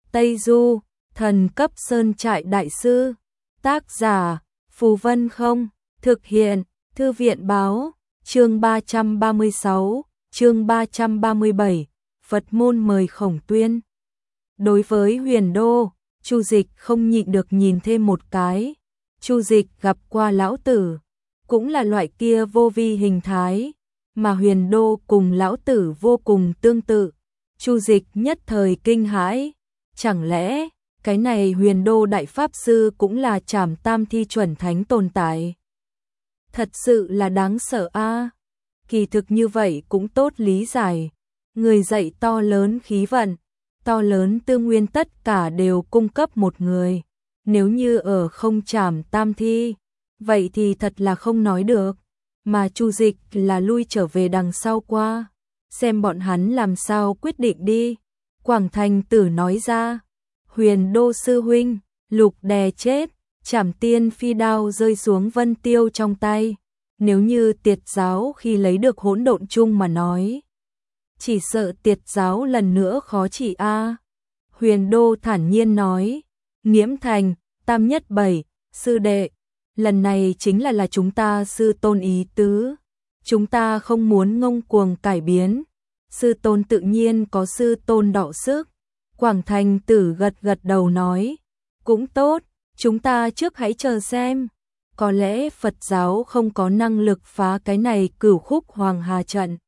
Tây Du, thần cấp sơn trại đại sư. Tác giả, Phù Vân Không. Thực hiện, Thư viện Báo. Chương 336, chương 337, Phật môn mời Khổng Tuyên. Đối với Huyền Đô, Chu Dịch không nhịn được nhìn thêm một cái. Chu Dịch gặp qua lão tử, cũng là loại kia vô vi hình thái, mà Huyền Đô cùng lão tử vô cùng tương tự. Chu Dịch nhất thời kinh hãi, chẳng lẽ cái này Huyền Đô đại pháp sư cũng là Trảm Tam Thi chuẩn thánh tồn tại? Thật sự là đáng sợ a. Kỳ thực như vậy cũng tốt lý giải, người dạy to lớn khí vận, to lớn tư nguyên tất cả đều cung cấp một người. Nếu như ở không Trảm Tam Thi, vậy thì thật là không nói được. Mà Chu Dịch là lui trở về đằng sau qua, xem bọn hắn làm sao quyết định đi. Quảng Thành Tử nói ra, Huyền Đô sư huynh, Lục đè chết, Trảm Tiên phi đao rơi xuống Vân Tiêu trong tay. Nếu như Tiệt giáo khi lấy được hỗn độn chung mà nói, chỉ sợ Tiệt giáo lần nữa khó trị a. Huyền Đô thản nhiên nói, Nghiễm Thành, Tam Nhất Bảy, sư đệ, lần này chính là chúng ta sư tôn ý tứ. Chúng ta không muốn ngông cuồng cải biến, sư tôn tự nhiên có sư tôn đọ sức. Quảng Thành Tử gật gật đầu nói, cũng tốt, chúng ta trước hãy chờ xem. Có lẽ Phật giáo không có năng lực phá cái này Cửu Khúc Hoàng Hà trận.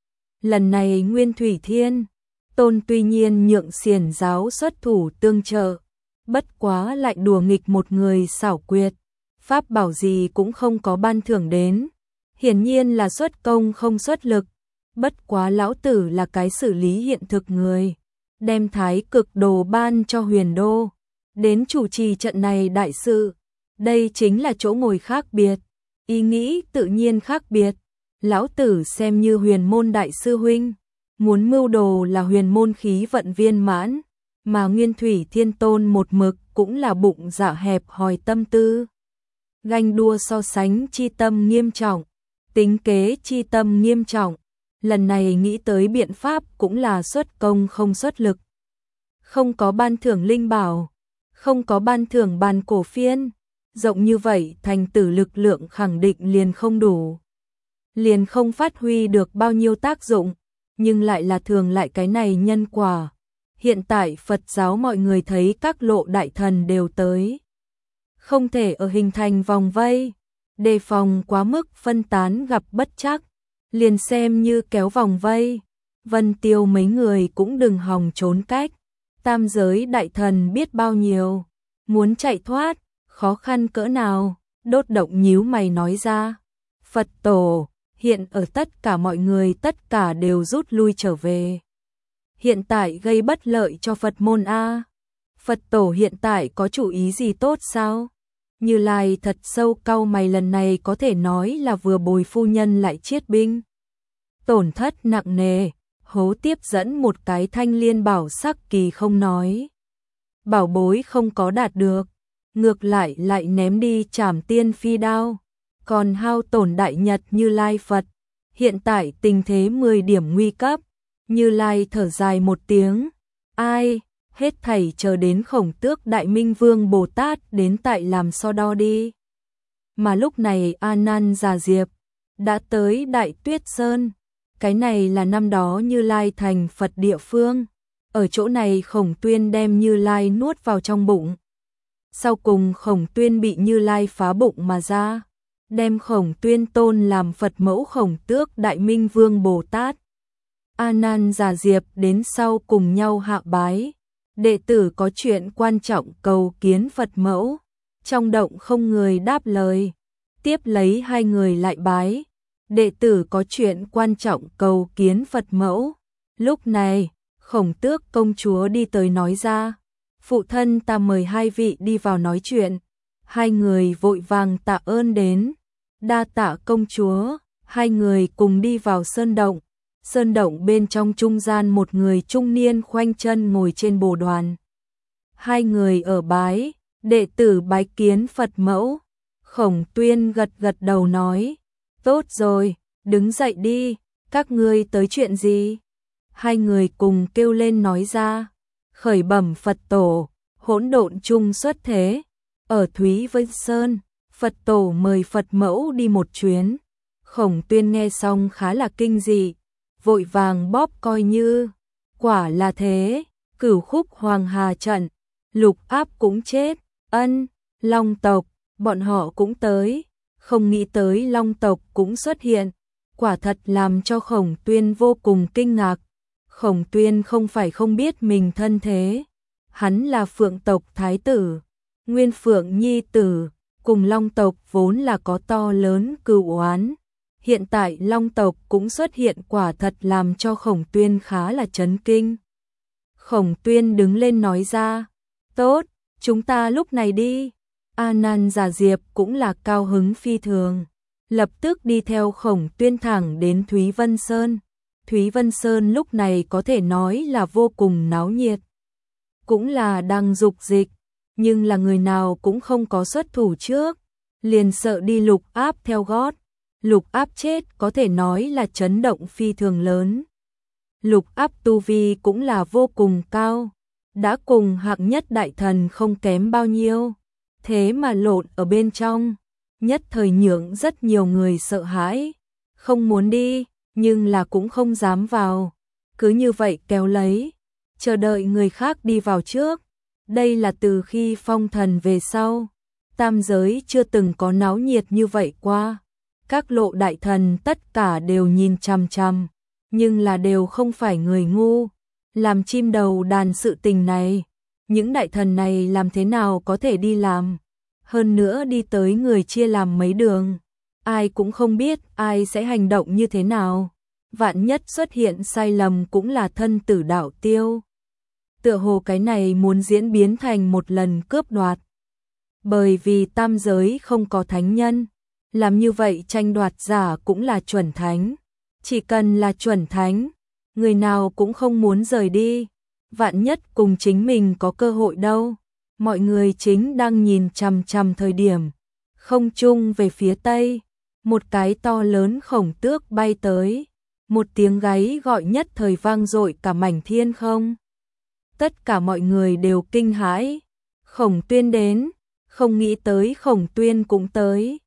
Lần này Nguyên Thủy Thiên Tôn tuy nhiên nhượng Xiển giáo xuất thủ tương trợ, bất quá lại đùa nghịch một người xảo quyệt, pháp bảo gì cũng không có ban thưởng đến, hiển nhiên là xuất công không xuất lực. Bất quá lão tử là cái xử lý hiện thực người, đem Thái Cực Đồ ban cho Huyền Đô, đến chủ trì trận này đại sự. Đây chính là chỗ ngồi khác biệt, ý nghĩ tự nhiên khác biệt. Lão tử xem như huyền môn đại sư huynh, muốn mưu đồ là huyền môn khí vận viên mãn, mà Nguyên Thủy Thiên Tôn một mực cũng là bụng dạ hẹp hòi tâm tư. Ganh đua so sánh chi tâm nghiêm trọng, tính kế chi tâm nghiêm trọng, lần này nghĩ tới biện pháp cũng là xuất công không xuất lực. Không có ban thưởng linh bảo, không có ban thưởng bàn cổ phiên, rộng như vậy thành tử lực lượng khẳng định liền không đủ, liền không phát huy được bao nhiêu tác dụng, nhưng lại là thường lại cái này nhân quả. Hiện tại Phật giáo mọi người thấy các lộ đại thần đều tới, không thể ở hình thành vòng vây, đề phòng quá mức phân tán gặp bất trắc, liền xem như kéo vòng vây, Vân Tiêu mấy người cũng đừng hòng trốn cách. Tam giới đại thần biết bao nhiêu, muốn chạy thoát, khó khăn cỡ nào. Đốt Động nhíu mày nói ra, Phật tổ, hiện ở tất cả mọi người tất cả đều rút lui trở về. Hiện tại gây bất lợi cho Phật môn a. Phật tổ hiện tại có chủ ý gì tốt sao? Như Lai thật sâu cau mày, lần này có thể nói là vừa bồi phu nhân lại chiết binh, tổn thất nặng nề. Hố tiếp dẫn một cái Thanh Liên bảo sắc kỳ không nói, bảo bối không có đạt được, ngược lại lại ném đi Trảm Tiên phi đao, còn hao tổn đại nhật Như Lai Phật. Hiện tại tình thế 10 điểm nguy cấp. Như Lai thở dài một tiếng, ai, hết thảy chờ đến Khổng Tước Đại Minh Vương Bồ Tát đến tại làm so đo đi. Mà lúc này A Nan Già Diệp đã tới Đại Tuyết Sơn. Cái này là năm đó Như Lai thành Phật địa phương, ở chỗ này Khổng Tuyên đem Như Lai nuốt vào trong bụng. Sau cùng Khổng Tuyên bị Như Lai phá bụng mà ra, đem Khổng Tuyên tôn làm Phật mẫu Khổng Tước Đại Minh Vương Bồ Tát. A Nan Già Diệp đến sau cùng nhau hạ bái, đệ tử có chuyện quan trọng cầu kiến Phật mẫu, trong động không người đáp lời, tiếp lấy hai người lại bái. Đệ tử có chuyện quan trọng cầu kiến Phật mẫu. Lúc này, Khổng Tước công chúa đi tới nói ra, phụ thân ta mời hai vị đi vào nói chuyện. Hai người vội vàng tạ ơn đến, đa tạ công chúa. Hai người cùng đi vào sơn động. Sơn động bên trong trung gian một người trung niên khoanh chân ngồi trên bồ đoàn. Hai người ở bái, đệ tử bái kiến Phật mẫu. Khổng Tuyên gật gật đầu nói, tốt rồi, đứng dậy đi, các ngươi tới chuyện gì? Hai người cùng kêu lên nói ra, khởi bẩm Phật tổ, hỗn độn chung xuất thế, ở Thúy Vân Sơn, Phật tổ mời Phật mẫu đi một chuyến. Khổng Tuyên nghe xong khá là kinh dị, vội vàng bóp coi như, quả là thế, Cửu Khúc Hoàng Hà trận, Lục Áp cũng chết, Long tộc, bọn họ cũng tới, không nghĩ tới Long tộc cũng xuất hiện, quả thật làm cho Khổng Tuyên vô cùng kinh ngạc. Khổng Tuyên không phải không biết mình thân thế, hắn là Phượng tộc thái tử, Nguyên Phượng nhi tử, cùng Long tộc vốn là có to lớn cừu oán. Hiện tại Long tộc cũng xuất hiện, quả thật làm cho Khổng Tuyên khá là chấn kinh. Khổng Tuyên đứng lên nói ra, tốt, chúng ta lúc này đi. A Nan Giả Diệp cũng là cao hứng phi thường, lập tức đi theo Khổng Tuyên thẳng đến Thúy Vân Sơn. Thúy Vân Sơn lúc này có thể nói là vô cùng náo nhiệt, cũng là đang dục dịch, nhưng là người nào cũng không có xuất thủ trước, liền sợ đi Lục Áp theo gót. Lục Áp chết có thể nói là chấn động phi thường lớn. Lục Áp tu vi cũng là vô cùng cao, đã cùng hạng nhất đại thần không kém bao nhiêu, thế mà lộn ở bên trong, nhất thời nhượng rất nhiều người sợ hãi, không muốn đi, nhưng là cũng không dám vào, cứ như vậy kéo lấy, chờ đợi người khác đi vào trước. Đây là từ khi phong thần về sau, tam giới chưa từng có náo nhiệt như vậy qua. Các lộ đại thần tất cả đều nhìn chằm chằm, nhưng là đều không phải người ngu, làm chim đầu đàn sự tình này, những đại thần này làm thế nào có thể đi làm, hơn nữa đi tới người chia làm mấy đường, ai cũng không biết ai sẽ hành động như thế nào, vạn nhất xuất hiện sai lầm cũng là thân tử đạo tiêu. Tựa hồ cái này muốn diễn biến thành một lần cướp đoạt, bởi vì tam giới không có thánh nhân. Làm như vậy tranh đoạt giả cũng là chuẩn thánh, chỉ cần là chuẩn thánh, người nào cũng không muốn rời đi, vạn nhất cùng chính mình có cơ hội đâu. Mọi người chính đang nhìn chằm chằm thời điểm, không trung về phía tây, một cái to lớn khổng tước bay tới, một tiếng gáy gọi nhất thời vang dội cả mảnh thiên không. Tất cả mọi người đều kinh hãi, Khổng Tuyên đến, không nghĩ tới Khổng Tuyên cũng tới.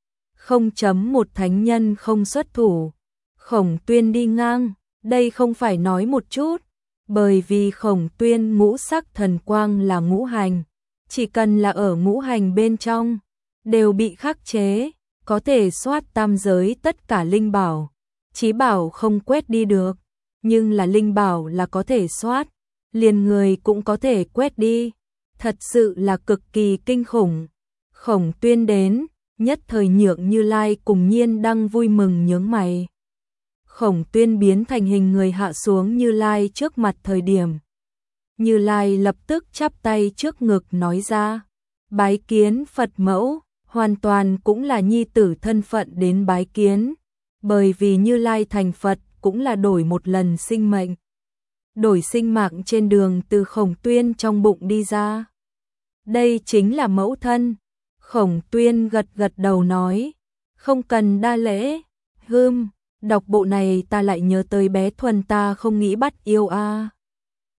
0.1 thánh nhân không xuất thủ, Khổng Tuyên đi ngang, đây không phải nói một chút, bởi vì Khổng Tuyên ngũ sắc thần quang là ngũ hành, chỉ cần là ở ngũ hành bên trong, đều bị khắc chế, có thể soát tam giới tất cả linh bảo, chí bảo không quét đi được, nhưng là linh bảo là có thể soát, liền người cũng có thể quét đi, thật sự là cực kỳ kinh khủng. Khổng Tuyên đến, nhất thời Nhượng Như Lai cùng Nhiên Đăng vui mừng nhướng mày. Khổng Tuyên biến thành hình người hạ xuống Như Lai trước mặt thời điểm, Như Lai lập tức chắp tay trước ngực nói ra, bái kiến Phật mẫu, hoàn toàn cũng là nhi tử thân phận đến bái kiến, bởi vì Như Lai thành Phật cũng là đổi một lần sinh mệnh, đổi sinh mạng trên đường từ Khổng Tuyên trong bụng đi ra. Đây chính là mẫu thân. Khổng Tuyên gật gật đầu nói, không cần đa lễ, đọc bộ này ta lại nhớ tới bé Thuần ta không nghĩ bắt yêu a.